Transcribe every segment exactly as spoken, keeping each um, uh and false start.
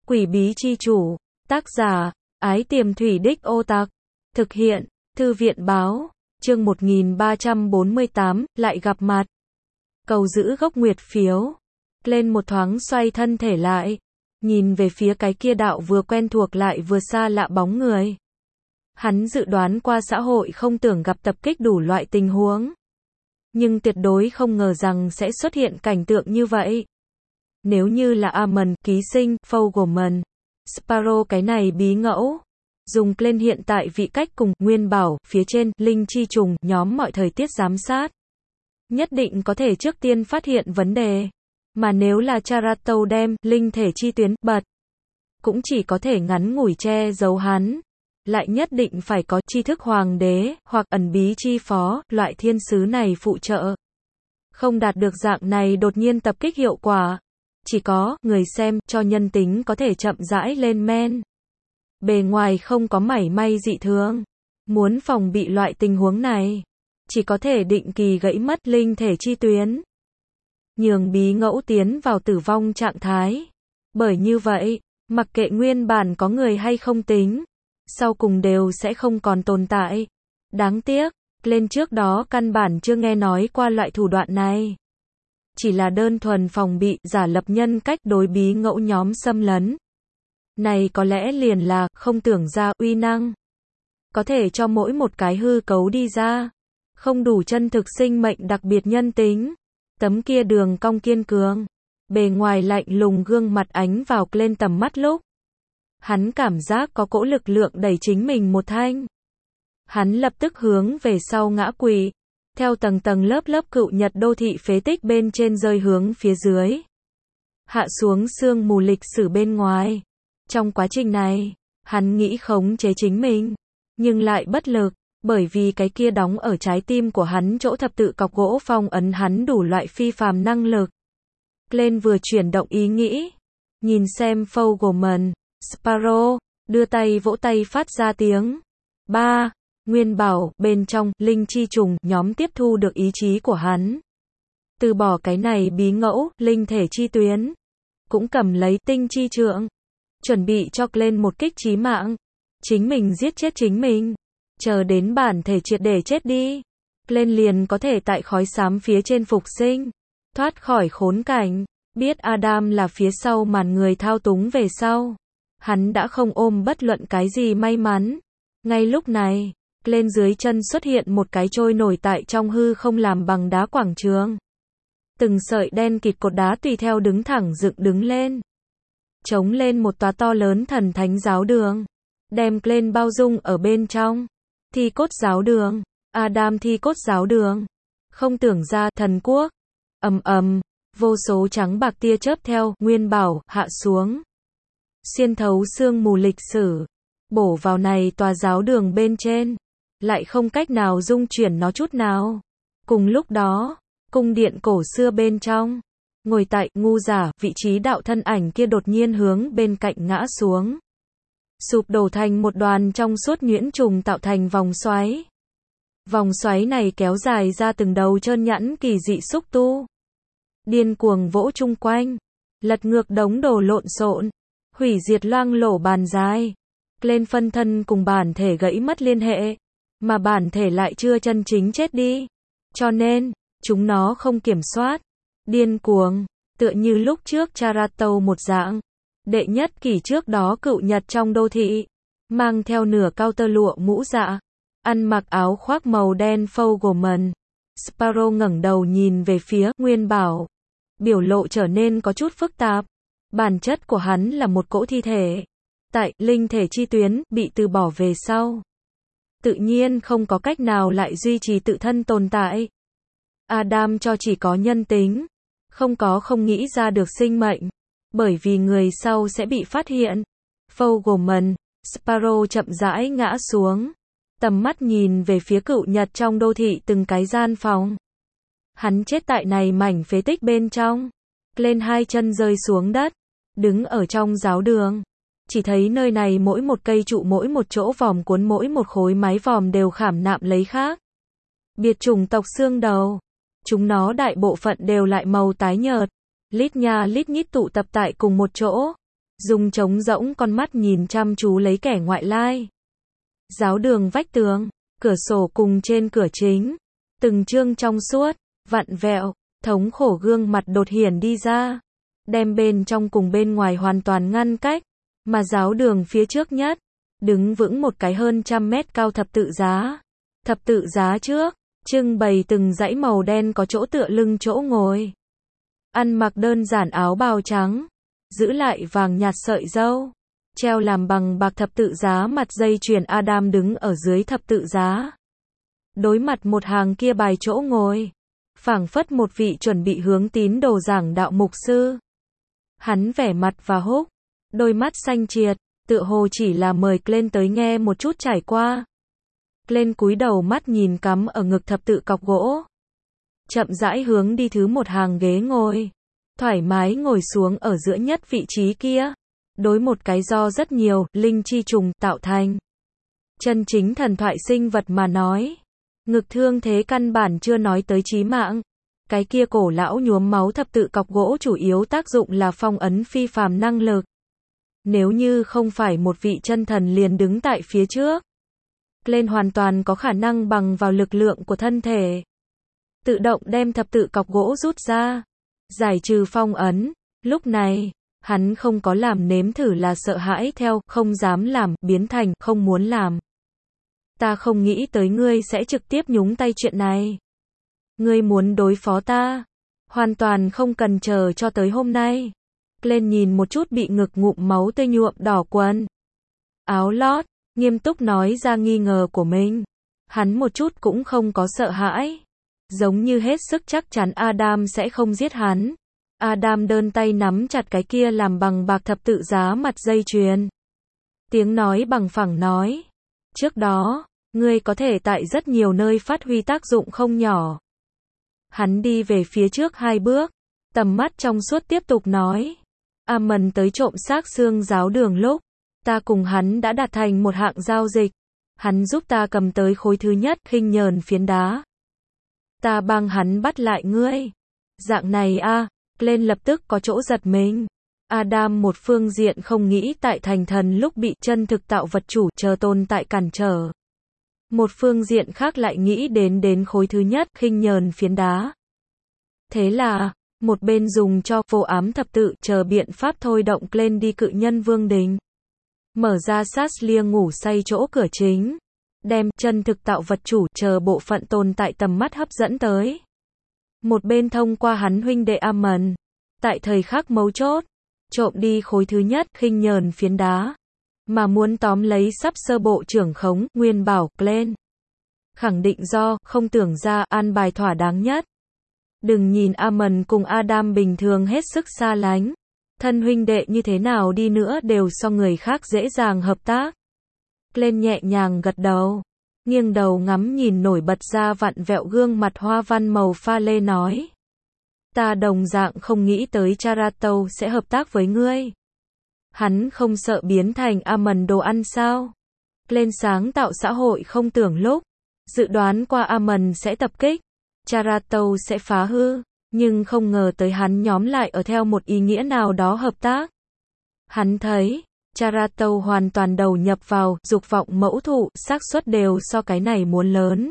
Quỷ bí chi chủ. Tác giả, Ái Tiềm Thủy Đích Ô Tạc. Thực hiện, Thư viện báo. Chương một nghìn ba trăm bốn mươi tám, lại gặp mặt. Cầu giữ gốc nguyệt phiếu. Lên một thoáng xoay thân thể lại. Nhìn về phía cái kia đạo vừa quen thuộc lại vừa xa lạ bóng người. Hắn dự đoán qua xã hội không tưởng gặp tập kích đủ loại tình huống. Nhưng tuyệt đối không ngờ rằng sẽ xuất hiện cảnh tượng như vậy. Nếu như là Amon, ký sinh, Fogelman, Sparrow cái này bí ngẫu. Dùng lên hiện tại vị cách cùng Nguyên Bảo, phía trên, Linh Chi Trùng, nhóm mọi thời tiết giám sát. Nhất định có thể trước tiên phát hiện vấn đề. Mà nếu là Charato đem, linh thể chi tuyến, bật. Cũng chỉ có thể ngắn ngủi che giấu hắn. Lại nhất định phải có tri thức hoàng đế, hoặc ẩn bí chi phó, loại thiên sứ này phụ trợ. Không đạt được dạng này đột nhiên tập kích hiệu quả. Chỉ có, người xem, cho nhân tính có thể chậm rãi lên men. Bề ngoài không có mảy may dị thường. Muốn phòng bị loại tình huống này. Chỉ có thể định kỳ gãy mất linh thể chi tuyến. Nhường bí ngẫu tiến vào tử vong trạng thái. Bởi như vậy, mặc kệ nguyên bản có người hay không tính. Sau cùng đều sẽ không còn tồn tại. Đáng tiếc, lên trước đó căn bản chưa nghe nói qua loại thủ đoạn này. Chỉ là đơn thuần phòng bị, giả lập nhân cách đối bí ngẫu nhóm xâm lấn. Này có lẽ liền là, không tưởng ra uy năng. Có thể cho mỗi một cái hư cấu đi ra. Không đủ chân thực sinh mệnh đặc biệt nhân tính. Tấm kia đường cong kiên cường. Bề ngoài lạnh lùng gương mặt ánh vào lên tầm mắt lúc. Hắn cảm giác có cỗ lực lượng đẩy chính mình một thanh. Hắn lập tức hướng về sau ngã quỵ. Theo tầng tầng lớp lớp cựu nhật đô thị phế tích bên trên rơi hướng phía dưới. Hạ xuống sương mù lịch sử bên ngoài. Trong quá trình này, hắn nghĩ khống chế chính mình. Nhưng lại bất lực. Bởi vì cái kia đóng ở trái tim của hắn chỗ thập tự cọc gỗ phong ấn hắn đủ loại phi phàm năng lực. Lên vừa chuyển động ý nghĩ. Nhìn xem Fogelman, Sparrow, đưa tay vỗ tay phát ra tiếng. Ba. Nguyên Bảo, bên trong, Linh Chi Trùng, nhóm tiếp thu được ý chí của hắn. Từ bỏ cái này bí ngẫu, linh thể chi tuyến. Cũng cầm lấy tinh chi trượng. Chuẩn bị cho lên một kích chí mạng. Chính mình giết chết chính mình. Chờ đến bản thể triệt để chết đi. Lên liền có thể tại khói xám phía trên phục sinh. Thoát khỏi khốn cảnh. Biết Adam là phía sau màn người thao túng về sau. Hắn đã không ôm bất luận cái gì may mắn. Ngay lúc này, lên dưới chân xuất hiện một cái trôi nổi tại trong hư không làm bằng đá quảng trường. Từng sợi đen kịt cột đá tùy theo đứng thẳng dựng đứng lên. Chống lên một tòa to lớn thần thánh giáo đường. Đem lên bao dung ở bên trong. Thi cốt giáo đường. Adam thi cốt giáo đường. Không tưởng ra thần quốc. Ầm ầm, vô số trắng bạc tia chớp theo Nguyên Bảo hạ xuống. Xuyên thấu sương mù lịch sử. Bổ vào này tòa giáo đường bên trên. Lại không cách nào dung chuyển nó chút nào. Cùng lúc đó, cung điện cổ xưa bên trong. Ngồi tại ngu giả, vị trí đạo thân ảnh kia đột nhiên hướng bên cạnh ngã xuống. Sụp đổ thành một đoàn trong suốt nhuyễn trùng tạo thành vòng xoáy. Vòng xoáy này kéo dài ra từng đầu trơn nhẵn kỳ dị xúc tu. Điên cuồng vỗ chung quanh. Lật ngược đống đồ lộn xộn. Hủy diệt loang lổ bàn dài. Lên phân thân cùng bản thể gãy mất liên hệ. Mà bản thể lại chưa chân chính chết đi. Cho nên, chúng nó không kiểm soát. Điên cuồng. Tựa như lúc trước Charato một dạng. Đệ nhất kỷ trước đó cựu nhật trong đô thị. Mang theo nửa cao tơ lụa mũ dạ. Ăn mặc áo khoác màu đen Fogelman. Sparrow ngẩng đầu nhìn về phía Nguyên Bảo. Biểu lộ trở nên có chút phức tạp. Bản chất của hắn là một cỗ thi thể. Tại, linh thể chi tuyến, bị từ bỏ về sau. Tự nhiên không có cách nào lại duy trì tự thân tồn tại. Adam cho chỉ có nhân tính. Không có không nghĩ ra được sinh mệnh. Bởi vì người sau sẽ bị phát hiện. Fogelman, Sparrow chậm rãi ngã xuống. Tầm mắt nhìn về phía cựu nhật trong đô thị từng cái gian phòng. Hắn chết tại này mảnh phế tích bên trong. Lên hai chân rơi xuống đất. Đứng ở trong giáo đường. Chỉ thấy nơi này mỗi một cây trụ mỗi một chỗ vòm cuốn mỗi một khối mái vòm đều khảm nạm lấy khác. Biệt chủng tộc xương đầu. Chúng nó đại bộ phận đều lại màu tái nhợt. Lít nha lít nhít tụ tập tại cùng một chỗ. dùng trống rỗng con mắt nhìn chăm chú lấy kẻ ngoại lai. Giáo đường vách tường, cửa sổ cùng trên cửa chính, từng chương trong suốt, vặn vẹo, thống khổ gương mặt đột hiển đi ra, đem bên trong cùng bên ngoài hoàn toàn ngăn cách, mà giáo đường phía trước nhất, đứng vững một cái hơn trăm mét cao thập tự giá. Thập tự giá trước, trưng bày từng dãy màu đen có chỗ tựa lưng chỗ ngồi. Ăn mặc đơn giản áo bào trắng, giữ lại vàng nhạt sợi râu, treo làm bằng bạc thập tự giá mặt dây chuyền Adam đứng ở dưới thập tự giá. Đối mặt một hàng kia bài chỗ ngồi, phảng phất một vị chuẩn bị hướng tín đồ giảng đạo mục sư. Hắn vẻ mặt và húc, đôi mắt xanh triệt, tựa hồ chỉ là mời Glenn tới nghe một chút trải qua. Glenn cúi đầu mắt nhìn cắm ở ngực thập tự cọc gỗ. Chậm rãi hướng đi thứ một hàng ghế ngồi. Thoải mái ngồi xuống ở giữa nhất vị trí kia. Đối một cái do rất nhiều linh chi trùng tạo thành. Chân chính thần thoại sinh vật mà nói. Ngực thương thế căn bản chưa nói tới chí mạng. Cái kia cổ lão nhuốm máu thập tự cọc gỗ chủ yếu tác dụng là phong ấn phi phàm năng lực. Nếu như không phải một vị chân thần liền đứng tại phía trước, Glenn hoàn toàn có khả năng bằng vào lực lượng của thân thể, tự động đem thập tự cọc gỗ rút ra, giải trừ phong ấn. Lúc này, hắn không có làm nếm thử là sợ hãi theo, không dám làm, biến thành, không muốn làm. Ta không nghĩ tới ngươi sẽ trực tiếp nhúng tay chuyện này. Ngươi muốn đối phó ta, hoàn toàn không cần chờ cho tới hôm nay. Glenn nhìn một chút bị ngực ngụm máu tươi nhuộm đỏ quần áo lót, nghiêm túc nói ra nghi ngờ của mình. Hắn một chút cũng không có sợ hãi, giống như hết sức chắc chắn Adam sẽ không giết hắn. Adam đơn tay nắm chặt cái kia làm bằng bạc thập tự giá mặt dây chuyền. Tiếng nói bằng phẳng nói, trước đó, ngươi có thể tại rất nhiều nơi phát huy tác dụng không nhỏ. Hắn đi về phía trước hai bước, tầm mắt trong suốt tiếp tục nói. Amon tới trộm xác xương giáo đường lúc, ta cùng hắn đã đạt thành một hạng giao dịch. Hắn giúp ta cầm tới khối thứ nhất khinh nhờn phiến đá. Ta bang hắn bắt lại ngươi. Dạng này a, à, Glenn lập tức có chỗ giật mình. Adam một phương diện không nghĩ tại thành thần lúc bị chân thực tạo vật chủ chờ tồn tại cản trở. Một phương diện khác lại nghĩ đến đến khối thứ nhất khinh nhờn phiến đá. Thế là, một bên dùng cho vô ám thập tự chờ biện pháp thôi động Glenn đi cự nhân vương đình. Mở ra sát lia ngủ say chỗ cửa chính. Đem chân thực tạo vật chủ chờ bộ phận tồn tại tầm mắt hấp dẫn tới. Một bên thông qua hắn huynh đệ Amon. Tại thời khắc mấu chốt, trộm đi khối thứ nhất khinh nhờn phiến đá. Mà muốn tóm lấy sắp sơ bộ trưởng khống, nguyên bảo, Glenn. Khẳng định do, không tưởng ra, an bài thỏa đáng nhất. Đừng nhìn Amon cùng Adam bình thường hết sức xa lánh. Thân huynh đệ như thế nào đi nữa đều so người khác dễ dàng hợp tác. Glenn nhẹ nhàng gật đầu. Nghiêng đầu ngắm nhìn nổi bật ra vặn vẹo gương mặt hoa văn màu pha lê nói. Ta đồng dạng không nghĩ tới Charato sẽ hợp tác với ngươi. Hắn không sợ biến thành Amon đồ ăn sao? Glenn sáng tạo xã hội không tưởng lúc. Dự đoán qua Amon sẽ tập kích. Charato sẽ phá hư. Nhưng không ngờ tới hắn nhóm lại ở theo một ý nghĩa nào đó hợp tác. Hắn thấy, Charato hoàn toàn đầu nhập vào, dục vọng mẫu thụ, xác suất đều so cái này muốn lớn.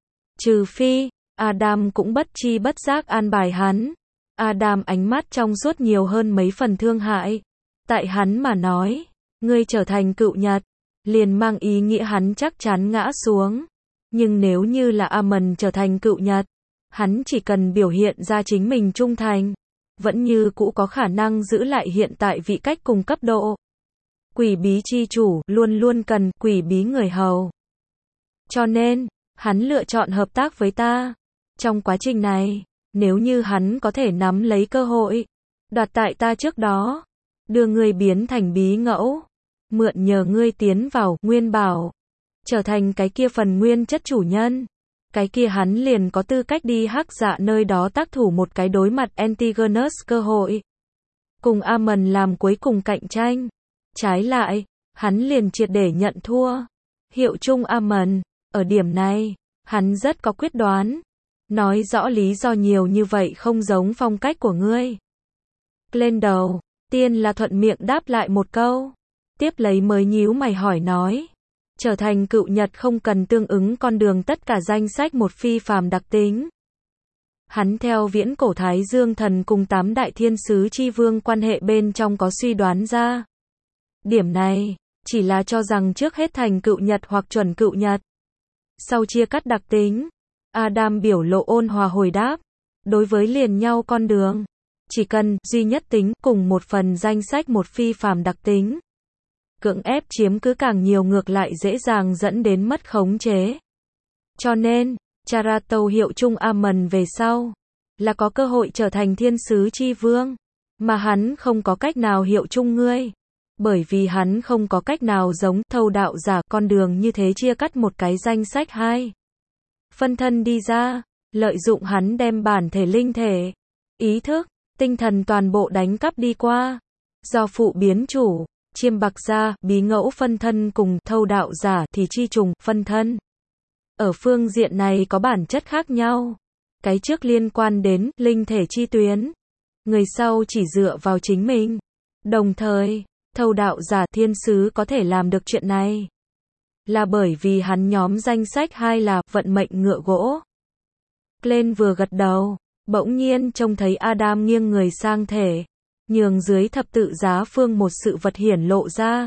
Trừ phi, Adam cũng bất chi bất giác an bài hắn. Adam ánh mắt trong suốt nhiều hơn mấy phần thương hại. Tại hắn mà nói, ngươi trở thành cựu nhật, liền mang ý nghĩa hắn chắc chắn ngã xuống. Nhưng nếu như là Amon trở thành cựu nhật, hắn chỉ cần biểu hiện ra chính mình trung thành, vẫn như cũ có khả năng giữ lại hiện tại vị cách cùng cấp độ. Quỷ bí chi chủ luôn luôn cần quỷ bí người hầu. Cho nên, hắn lựa chọn hợp tác với ta. Trong quá trình này, nếu như hắn có thể nắm lấy cơ hội, đoạt tại ta trước đó, đưa ngươi biến thành bí ngẫu, mượn nhờ ngươi tiến vào nguyên bảo, trở thành cái kia phần nguyên chất chủ nhân. Cái kia hắn liền có tư cách đi hắc dạ nơi đó tác thủ một cái đối mặt Antigonus cơ hội. Cùng Amon làm cuối cùng cạnh tranh. Trái lại, hắn liền triệt để nhận thua. Hiệu chung Amon, ở điểm này, hắn rất có quyết đoán. Nói rõ lý do nhiều như vậy không giống phong cách của ngươi. Lên đầu, tiên là thuận miệng đáp lại một câu, tiếp lấy mới nhíu mày hỏi nói, trở thành cựu nhật không cần tương ứng con đường tất cả danh sách một phi phàm đặc tính. Hắn theo viễn cổ Thái Dương thần cùng tám đại thiên sứ chi vương quan hệ bên trong có suy đoán ra. Điểm này, chỉ là cho rằng trước hết thành cựu nhật hoặc chuẩn cựu nhật. Sau chia cắt đặc tính, Adam biểu lộ ôn hòa hồi đáp, đối với liền nhau con đường, chỉ cần duy nhất tính cùng một phần danh sách một phi phàm đặc tính. Cưỡng ép chiếm cứ càng nhiều ngược lại dễ dàng dẫn đến mất khống chế. Cho nên, Charato hiệu chung Amon về sau, là có cơ hội trở thành thiên sứ chi vương, mà hắn không có cách nào hiệu chung ngươi. Bởi vì hắn không có cách nào giống thâu đạo giả con đường như thế chia cắt một cái danh sách hai. Phân thân đi ra, lợi dụng hắn đem bản thể linh thể, ý thức, tinh thần toàn bộ đánh cắp đi qua. Do phụ biến chủ, chiêm bạc gia, bí ngẫu phân thân cùng thâu đạo giả thì chi trùng phân thân. Ở phương diện này có bản chất khác nhau. Cái trước liên quan đến linh thể chi tuyến, người sau chỉ dựa vào chính mình. Đồng thời, thâu đạo giả thiên sứ có thể làm được chuyện này, là bởi vì hắn nhóm danh sách hai là vận mệnh ngựa gỗ. Glenn vừa gật đầu, bỗng nhiên trông thấy Adam nghiêng người sang thể, nhường dưới thập tự giá phương một sự vật hiển lộ ra.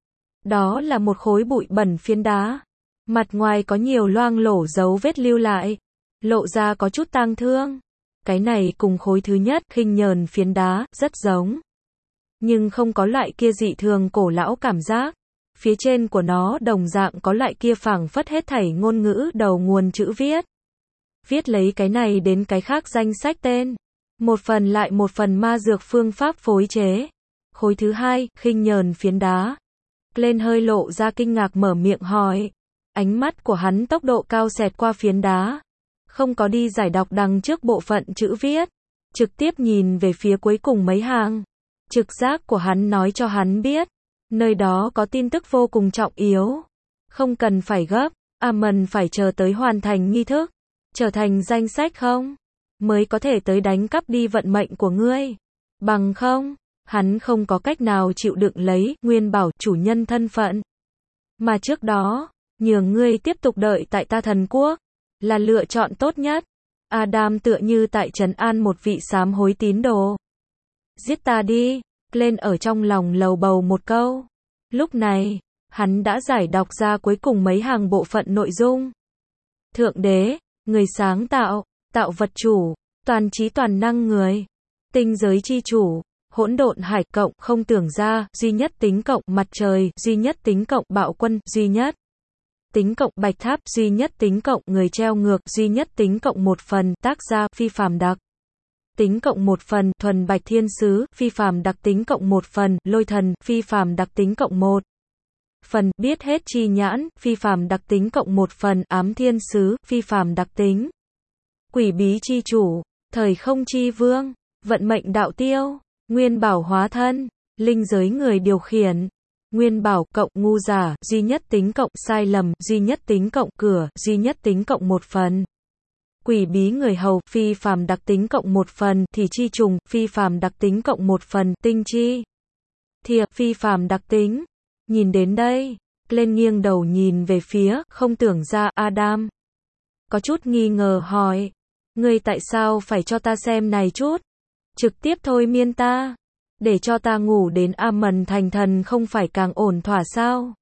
Đó là một khối bụi bẩn phiến đá. Mặt ngoài có nhiều loang lổ dấu vết lưu lại, lộ ra có chút tang thương. Cái này cùng khối thứ nhất khinh nhờn phiến đá rất giống, nhưng không có loại kia dị thường cổ lão cảm giác. Phía trên của nó đồng dạng có loại kia phảng phất hết thảy ngôn ngữ đầu nguồn chữ viết. Viết lấy cái này đến cái khác danh sách tên. Một phần lại một phần ma dược phương pháp phối chế. Khối thứ hai, khinh nhờn phiến đá. Glenn hơi lộ ra kinh ngạc mở miệng hỏi. Ánh mắt của hắn tốc độ cao xẹt qua phiến đá. Không có đi giải đọc đằng trước bộ phận chữ viết. Trực tiếp nhìn về phía cuối cùng mấy hàng. Trực giác của hắn nói cho hắn biết. Nơi đó có tin tức vô cùng trọng yếu. Không cần phải gấp. Amon phải chờ tới hoàn thành nghi thức. Trở thành danh sách không? Mới có thể tới đánh cắp đi vận mệnh của ngươi. Bằng không, hắn không có cách nào chịu đựng lấy Nguyên Bảo chủ nhân thân phận. Mà trước đó, nhường ngươi tiếp tục đợi tại ta thần quốc, là lựa chọn tốt nhất. Adam tựa như tại trấn an một vị sám hối tín đồ. Giết ta đi, Glenn ở trong lòng lầu bầu một câu. Lúc này, hắn đã giải đọc ra cuối cùng mấy hàng bộ phận nội dung. Thượng đế, người sáng tạo, tạo vật chủ, toàn trí toàn năng người, tinh giới chi chủ, hỗn độn hải cộng không tưởng ra, duy nhất tính cộng mặt trời, duy nhất tính cộng bạo quân, duy nhất tính cộng bạch tháp, duy nhất tính cộng người treo ngược, duy nhất tính cộng một phần tác gia phi phàm đặc tính cộng một phần thuần bạch thiên sứ, phi phàm đặc tính cộng một phần lôi thần, phi phàm đặc tính cộng một phần biết hết chi nhãn, phi phàm đặc tính cộng một phần ám thiên sứ, phi phàm đặc tính quỷ bí chi chủ, thời không chi vương, vận mệnh đạo tiêu, nguyên bảo hóa thân, linh giới người điều khiển, nguyên bảo cộng ngu giả, duy nhất tính cộng sai lầm, duy nhất tính cộng cửa, duy nhất tính cộng một phần. Quỷ bí người hầu, phi phàm đặc tính cộng một phần, thì chi trùng, phi phàm đặc tính cộng một phần, tinh chi thiệp, phi phàm đặc tính. Nhìn đến đây, Glenn nghiêng đầu nhìn về phía, không tưởng ra Adam. Có chút nghi ngờ hỏi, ngươi tại sao phải cho ta xem này chút? Trực tiếp thôi miên ta, để cho ta ngủ đến Amon thành thần không phải càng ổn thỏa sao?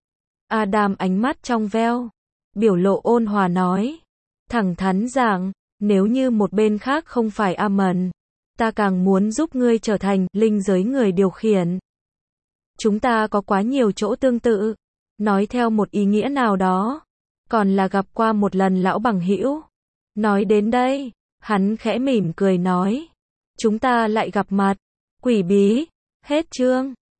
Adam ánh mắt trong veo, biểu lộ ôn hòa nói, thẳng thắn rằng, nếu như một bên khác không phải Amon, ta càng muốn giúp ngươi trở thành linh giới người điều khiển. Chúng ta có quá nhiều chỗ tương tự, nói theo một ý nghĩa nào đó, còn là gặp qua một lần lão bằng hữu. Nói đến đây, hắn khẽ mỉm cười nói, chúng ta lại gặp mặt. Quỷ bí, hết chương.